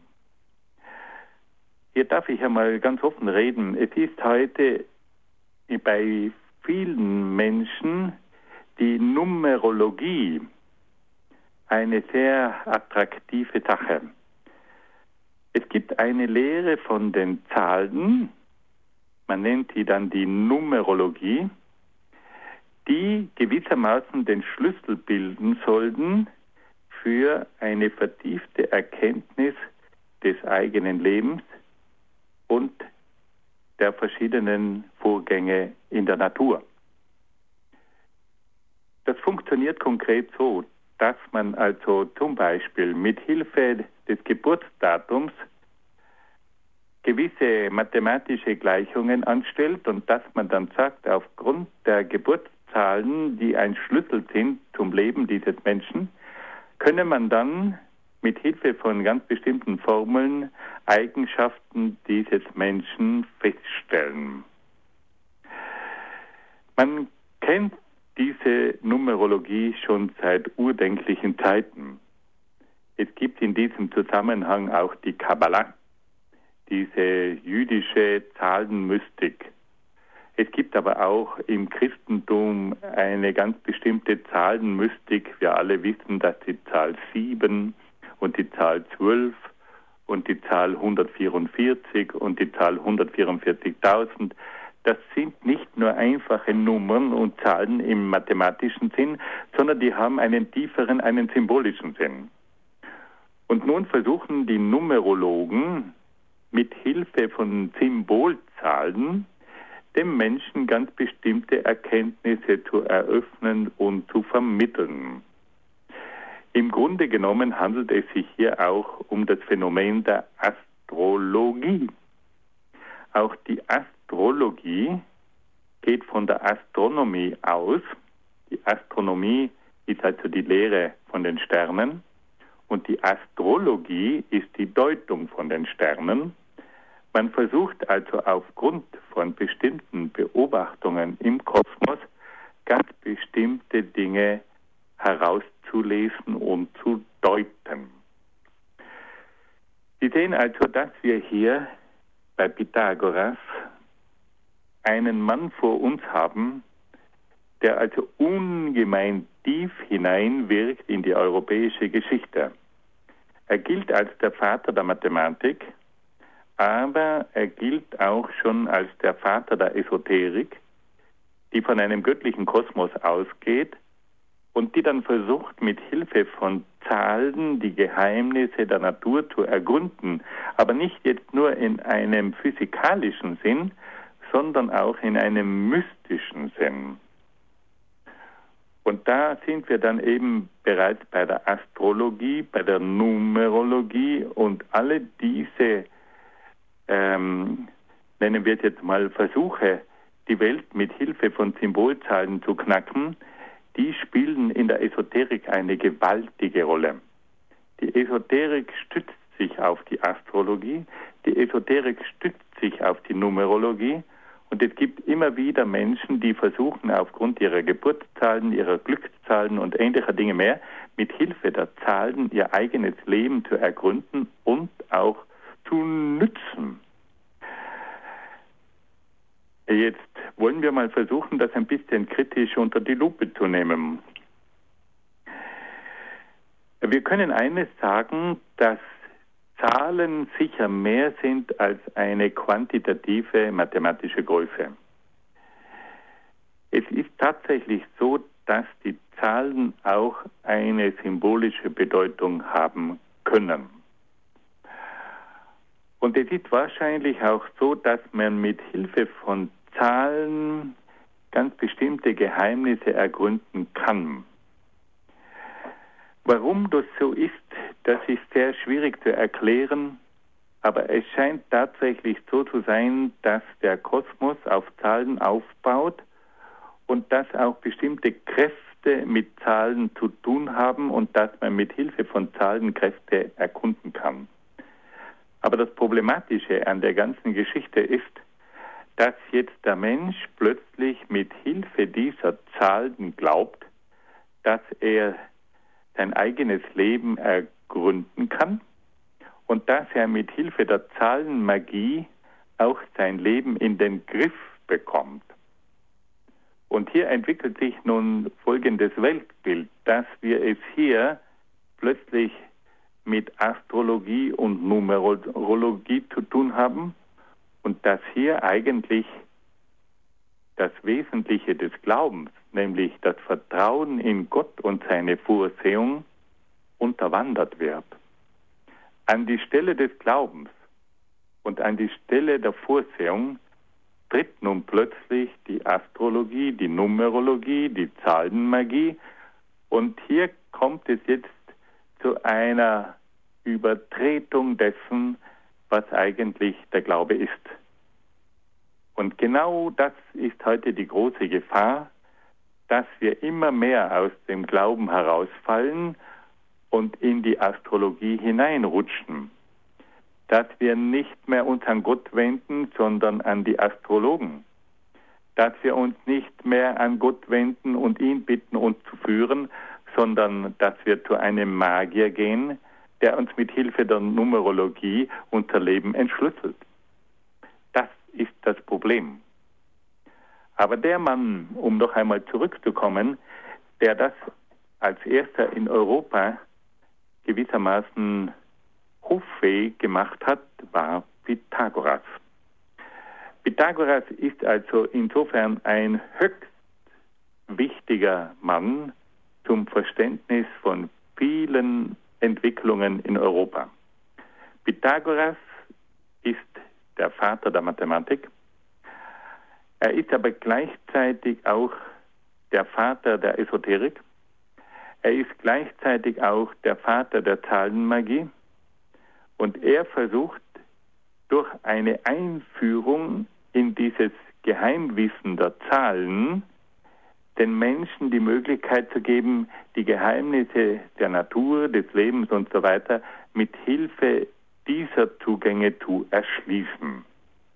Hier darf ich einmal ganz offen reden. Es ist heute bei vielen Menschen die Numerologie eine sehr attraktive Sache. Es gibt eine Lehre von den Zahlen, man nennt die dann die Numerologie, die gewissermaßen den Schlüssel bilden sollten für eine vertiefte Erkenntnis des eigenen Lebens und der verschiedenen Vorgänge in der Natur. Das funktioniert konkret so, dass man also zum Beispiel mit Hilfe des Geburtsdatums gewisse mathematische Gleichungen anstellt und dass man dann sagt, aufgrund der Geburtszahlen, die ein Schlüssel sind zum Leben dieses Menschen, könne man dann mit Hilfe von ganz bestimmten Formeln Eigenschaften dieses Menschen feststellen. Man kennt diese Numerologie schon seit urdenklichen Zeiten. Es gibt in diesem Zusammenhang auch die Kabbalah, diese jüdische Zahlenmystik. Es gibt aber auch im Christentum eine ganz bestimmte Zahlenmystik. Wir alle wissen, dass die Zahl 7 und die Zahl 12 und die Zahl 144 und die Zahl 144.000, das sind nicht nur einfache Nummern und Zahlen im mathematischen Sinn, sondern die haben einen tieferen, einen symbolischen Sinn. Und nun versuchen die Numerologen mit Hilfe von Symbolzahlen dem Menschen ganz bestimmte Erkenntnisse zu eröffnen und zu vermitteln. Im Grunde genommen handelt es sich hier auch um das Phänomen der Astrologie. Auch die Astrologie geht von der Astronomie aus. Die Astronomie ist also die Lehre von den Sternen und die Astrologie ist die Deutung von den Sternen. Man versucht also aufgrund von bestimmten Beobachtungen im Kosmos ganz bestimmte Dinge herauszulesen und zu deuten. Sie sehen also, dass wir hier bei Pythagoras einen Mann vor uns haben, der also ungemein tief hineinwirkt in die europäische Geschichte. Er gilt als der Vater der Mathematik, aber er gilt auch schon als der Vater der Esoterik, die von einem göttlichen Kosmos ausgeht und die dann versucht, mit Hilfe von Zahlen die Geheimnisse der Natur zu ergründen, aber nicht jetzt nur in einem physikalischen Sinn, sondern auch in einem mystischen Sinn. Und da sind wir dann eben bereits bei der Astrologie, bei der Numerologie und alle diese, nennen wir es jetzt mal Versuche, die Welt mit Hilfe von Symbolzahlen zu knacken, die spielen in der Esoterik eine gewaltige Rolle. Die Esoterik stützt sich auf die Astrologie, die Esoterik stützt sich auf die Numerologie und es gibt immer wieder Menschen, die versuchen, aufgrund ihrer Geburtszahlen, ihrer Glückszahlen und ähnlicher Dinge mehr, mit Hilfe der Zahlen ihr eigenes Leben zu ergründen und auch zu nützen. Jetzt wollen wir mal versuchen, das ein bisschen kritisch unter die Lupe zu nehmen. Wir können eines sagen, dass Zahlen sicher mehr sind als eine quantitative mathematische Größe. Es ist tatsächlich so, dass die Zahlen auch eine symbolische Bedeutung haben können. Und es ist wahrscheinlich auch so, dass man mit Hilfe von Zahlen ganz bestimmte Geheimnisse ergründen kann. Warum das so ist, das ist sehr schwierig zu erklären, aber es scheint tatsächlich so zu sein, dass der Kosmos auf Zahlen aufbaut und dass auch bestimmte Kräfte mit Zahlen zu tun haben und dass man mit Hilfe von Zahlen Kräfte erkunden kann. Aber das Problematische an der ganzen Geschichte ist, dass jetzt der Mensch plötzlich mit Hilfe dieser Zahlen glaubt, dass er sein eigenes Leben ergründen kann und dass er mit Hilfe der Zahlenmagie auch sein Leben in den Griff bekommt. Und hier entwickelt sich nun folgendes Weltbild, dass wir es hier plötzlich mit Astrologie und Numerologie zu tun haben und dass hier eigentlich das Wesentliche des Glaubens, nämlich das Vertrauen in Gott und seine Vorsehung, unterwandert wird. An die Stelle des Glaubens und an die Stelle der Vorsehung tritt nun plötzlich die Astrologie, die Numerologie, die Zahlenmagie und hier kommt es jetzt zu einer Übertretung dessen, was eigentlich der Glaube ist. Und genau das ist heute die große Gefahr, dass wir immer mehr aus dem Glauben herausfallen und in die Astrologie hineinrutschen. Dass wir nicht mehr uns an Gott wenden, sondern an die Astrologen. Dass wir uns nicht mehr an Gott wenden und ihn bitten, uns zu führen, sondern dass wir zu einem Magier gehen, der uns mit Hilfe der Numerologie unser Leben entschlüsselt. Das ist das Problem. Aber der Mann, um noch einmal zurückzukommen, der das als erster in Europa gewissermaßen hoffähig gemacht hat, war Pythagoras. Pythagoras ist also insofern ein höchst wichtiger Mann zum Verständnis von vielen Entwicklungen in Europa. Pythagoras ist der Vater der Mathematik. Er ist aber gleichzeitig auch der Vater der Esoterik. Er ist gleichzeitig auch der Vater der Zahlenmagie. Und er versucht durch eine Einführung in dieses Geheimwissen der Zahlen den Menschen die Möglichkeit zu geben, die Geheimnisse der Natur, des Lebens und so weiter mit Hilfe dieser Zugänge zu erschließen.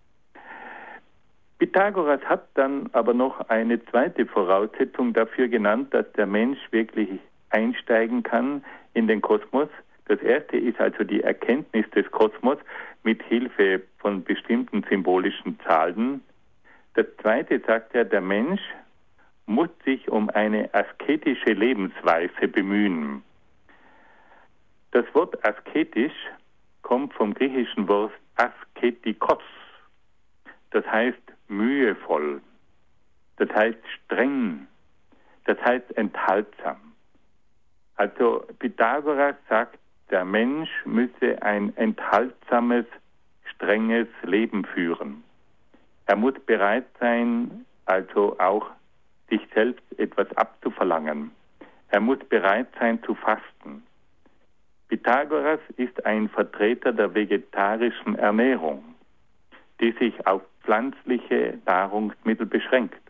Pythagoras hat dann aber noch eine zweite Voraussetzung dafür genannt, dass der Mensch wirklich einsteigen kann in den Kosmos. Das erste ist also die Erkenntnis des Kosmos mit Hilfe von bestimmten symbolischen Zahlen. Das zweite sagt er, der Mensch muss sich um eine asketische Lebensweise bemühen. Das Wort asketisch kommt vom griechischen Wort asketikos. Das heißt mühevoll, das heißt streng, das heißt enthaltsam. Also Pythagoras sagt, der Mensch müsse ein enthaltsames, strenges Leben führen. Er muss bereit sein, also auch sich selbst etwas abzuverlangen. Er muss bereit sein zu fasten. Pythagoras ist ein Vertreter der vegetarischen Ernährung, die sich auf pflanzliche Nahrungsmittel beschränkt.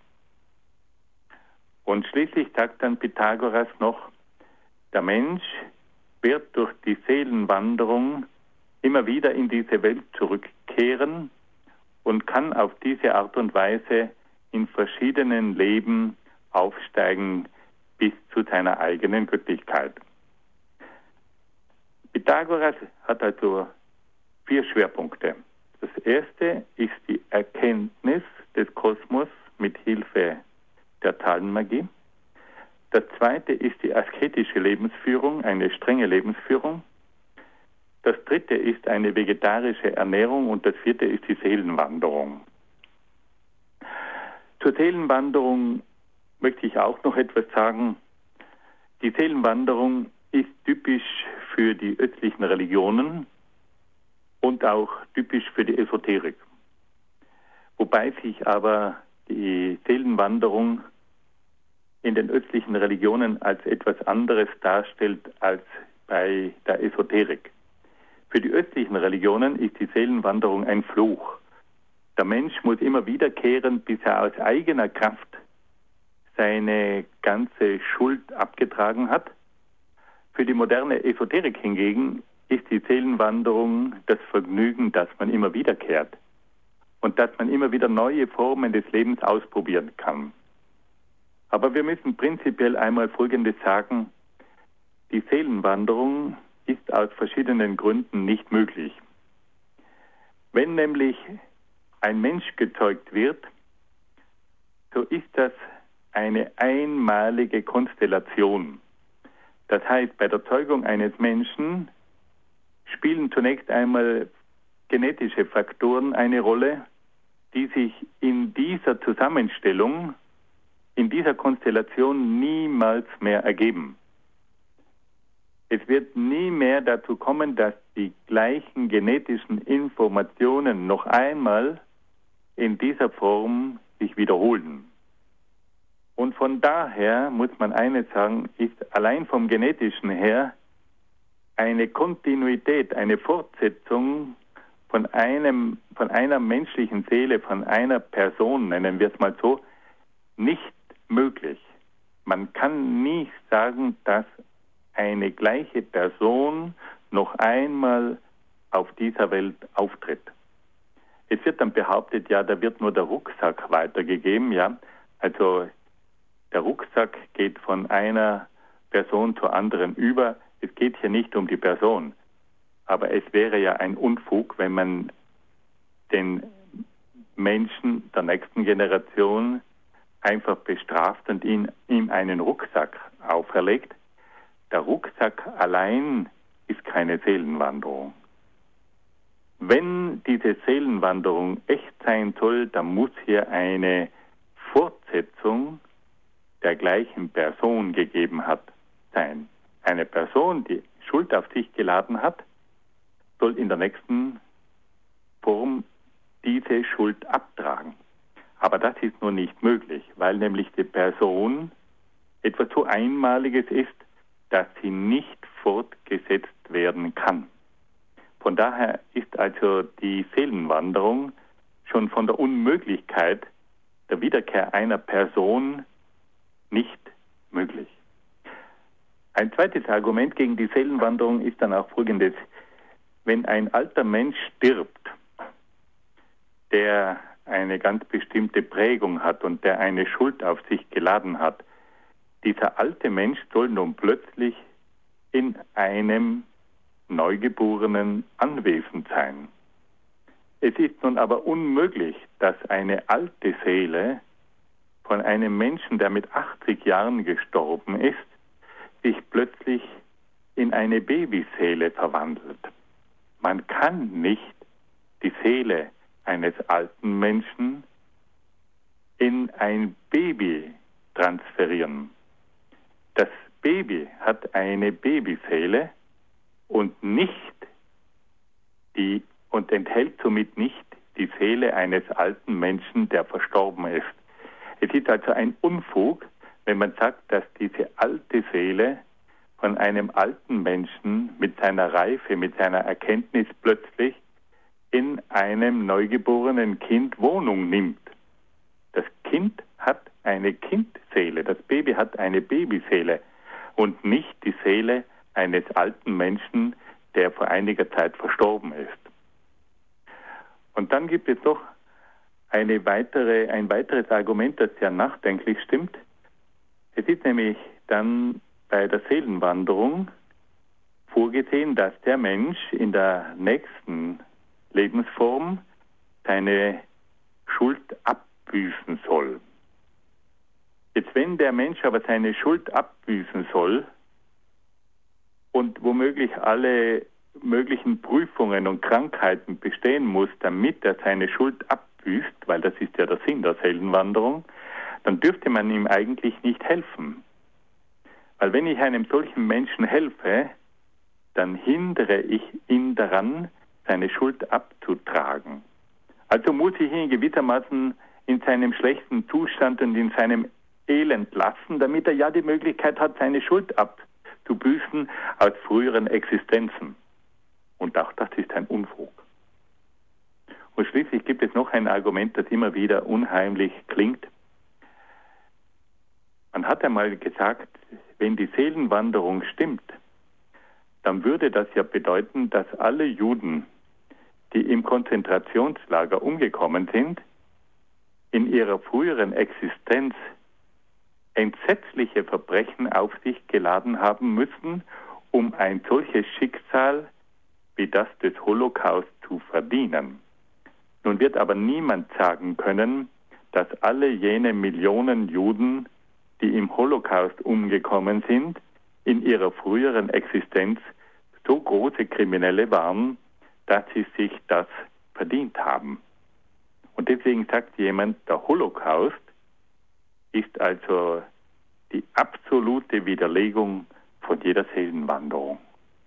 Und schließlich sagt dann Pythagoras noch, der Mensch wird durch die Seelenwanderung immer wieder in diese Welt zurückkehren und kann auf diese Art und Weise in verschiedenen Leben aufsteigen bis zu seiner eigenen Göttlichkeit. Pythagoras hat also 4 Schwerpunkte. Das erste ist die Erkenntnis des Kosmos mit Hilfe der Zahlenmagie. Das zweite ist die asketische Lebensführung, eine strenge Lebensführung. Das dritte ist eine vegetarische Ernährung und das vierte ist die Seelenwanderung. Zur Seelenwanderung möchte ich auch noch etwas sagen. Die Seelenwanderung ist typisch für die östlichen Religionen und auch typisch für die Esoterik. Wobei sich aber die Seelenwanderung in den östlichen Religionen als etwas anderes darstellt als bei der Esoterik. Für die östlichen Religionen ist die Seelenwanderung ein Fluch. Der Mensch muss immer wiederkehren, bis er aus eigener Kraft seine ganze Schuld abgetragen hat. Für die moderne Esoterik hingegen ist die Seelenwanderung das Vergnügen, dass man immer wiederkehrt und dass man immer wieder neue Formen des Lebens ausprobieren kann. Aber wir müssen prinzipiell einmal Folgendes sagen. Die Seelenwanderung ist aus verschiedenen Gründen nicht möglich. Wenn nämlich ein Mensch gezeugt wird, so ist das eine einmalige Konstellation. Das heißt, bei der Zeugung eines Menschen spielen zunächst einmal genetische Faktoren eine Rolle, die sich in dieser Zusammenstellung, in dieser Konstellation niemals mehr ergeben. Es wird nie mehr dazu kommen, dass die gleichen genetischen Informationen noch einmal in dieser Form sich wiederholen. Und von daher muss man eines sagen, ist allein vom Genetischen her eine Kontinuität, eine Fortsetzung von einer menschlichen Seele, von einer Person, nennen wir es mal so, nicht möglich. Man kann nie sagen, dass eine gleiche Person noch einmal auf dieser Welt auftritt. Es wird dann behauptet, ja, da wird nur der Rucksack weitergegeben, ja. Also der Rucksack geht von einer Person zur anderen über. Es geht hier nicht um die Person. Aber es wäre ja ein Unfug, wenn man den Menschen der nächsten Generation einfach bestraft und ihm einen Rucksack auferlegt. Der Rucksack allein ist keine Seelenwanderung. Wenn diese Seelenwanderung echt sein soll, dann muss hier eine Fortsetzung der gleichen Person gegeben sein. Eine Person, die Schuld auf sich geladen hat, soll in der nächsten Form diese Schuld abtragen. Aber das ist nur nicht möglich, weil nämlich die Person etwas so Einmaliges ist, dass sie nicht fortgesetzt werden kann. Von daher ist also die Seelenwanderung schon von der Unmöglichkeit der Wiederkehr einer Person nicht möglich. Ein zweites Argument gegen die Seelenwanderung ist dann auch folgendes. Wenn ein alter Mensch stirbt, der eine ganz bestimmte Prägung hat und der eine Schuld auf sich geladen hat, dieser alte Mensch soll nun plötzlich in einem Neugeborenen anwesend sein. Es ist nun aber unmöglich, dass eine alte Seele von einem Menschen, der mit 80 Jahren gestorben ist, sich plötzlich in eine Babyseele verwandelt. Man kann nicht die Seele eines alten Menschen in ein Baby transferieren. Das Baby hat eine Babyseele und enthält somit nicht die Seele eines alten Menschen, der verstorben ist. Es ist also ein Unfug, wenn man sagt, dass diese alte Seele von einem alten Menschen mit seiner Reife, mit seiner Erkenntnis plötzlich in einem neugeborenen Kind Wohnung nimmt. Das Kind hat eine Kindseele, das Baby hat eine Babyseele und nicht die Seele eines alten Menschen, der vor einiger Zeit verstorben ist. Und dann gibt es noch ein weiteres Argument, das sehr nachdenklich stimmt. Es ist nämlich dann bei der Seelenwanderung vorgesehen, dass der Mensch in der nächsten Lebensform seine Schuld abbüßen soll. Jetzt, wenn der Mensch aber seine Schuld abbüßen soll und womöglich alle möglichen Prüfungen und Krankheiten bestehen muss, damit er seine Schuld abbüßt, weil das ist ja der Sinn der Seelenwanderung, dann dürfte man ihm eigentlich nicht helfen. Weil wenn ich einem solchen Menschen helfe, dann hindere ich ihn daran, seine Schuld abzutragen. Also muss ich ihn gewissermaßen in seinem schlechten Zustand und in seinem Elend lassen, damit er ja die Möglichkeit hat, seine Schuld abzubüßen aus früheren Existenzen. Und auch das ist ein Unfug. Und schließlich gibt es noch ein Argument, das immer wieder unheimlich klingt. Man hat einmal gesagt, wenn die Seelenwanderung stimmt, dann würde das ja bedeuten, dass alle Juden, die im Konzentrationslager umgekommen sind, in ihrer früheren Existenz entsetzliche Verbrechen auf sich geladen haben müssen, um ein solches Schicksal wie das des Holocaust zu verdienen. Nun wird aber niemand sagen können, dass alle jene Millionen Juden, die im Holocaust umgekommen sind, in ihrer früheren Existenz so große Kriminelle waren, dass sie sich das verdient haben. Und deswegen sagt jemand, der Holocaust ist also die absolute Widerlegung von jeder Seelenwanderung.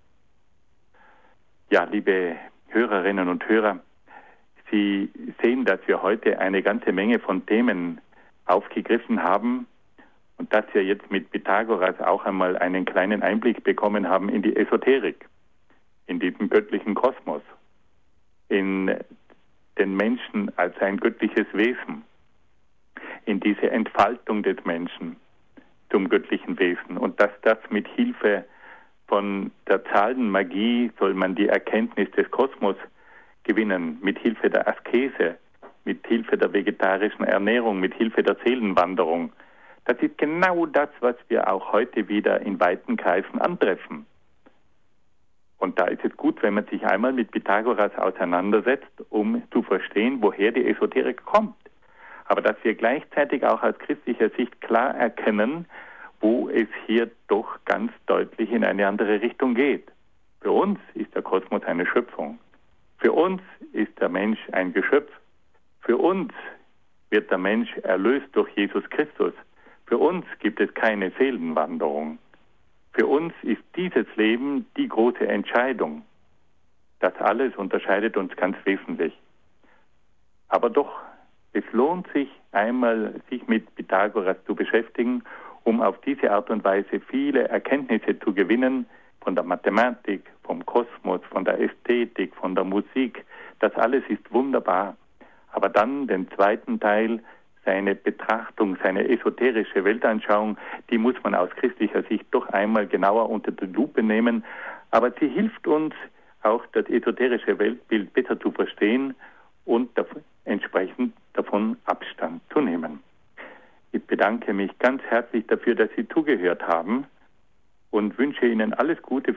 Ja, liebe Hörerinnen und Hörer, Sie sehen, dass wir heute eine ganze Menge von Themen aufgegriffen haben und dass wir jetzt mit Pythagoras auch einmal einen kleinen Einblick bekommen haben in die Esoterik, in diesen göttlichen Kosmos, in den Menschen als ein göttliches Wesen, in diese Entfaltung des Menschen zum göttlichen Wesen und dass das mit Hilfe von der Zahlenmagie soll man die Erkenntnis des Kosmos gewinnen, mit Hilfe der Askese, mit Hilfe der vegetarischen Ernährung, mit Hilfe der Seelenwanderung. Das ist genau das, was wir auch heute wieder in weiten Kreisen antreffen. Und da ist es gut, wenn man sich einmal mit Pythagoras auseinandersetzt, um zu verstehen, woher die Esoterik kommt. Aber dass wir gleichzeitig auch aus christlicher Sicht klar erkennen, wo es hier doch ganz deutlich in eine andere Richtung geht. Für uns ist der Kosmos eine Schöpfung. Für uns ist der Mensch ein Geschöpf. Für uns wird der Mensch erlöst durch Jesus Christus. Für uns gibt es keine Seelenwanderung. Für uns ist dieses Leben die große Entscheidung. Das alles unterscheidet uns ganz wesentlich. Aber doch, es lohnt sich einmal, sich mit Pythagoras zu beschäftigen, um auf diese Art und Weise viele Erkenntnisse zu gewinnen von der Mathematik, vom Kosmos, von der Ästhetik, von der Musik. Das alles ist wunderbar. Aber dann den zweiten Teil, seine Betrachtung, seine esoterische Weltanschauung, die muss man aus christlicher Sicht doch einmal genauer unter die Lupe nehmen. Aber sie hilft uns, auch das esoterische Weltbild besser zu verstehen und entsprechend davon Abstand zu nehmen. Ich bedanke mich ganz herzlich dafür, dass Sie zugehört haben und wünsche Ihnen alles Gute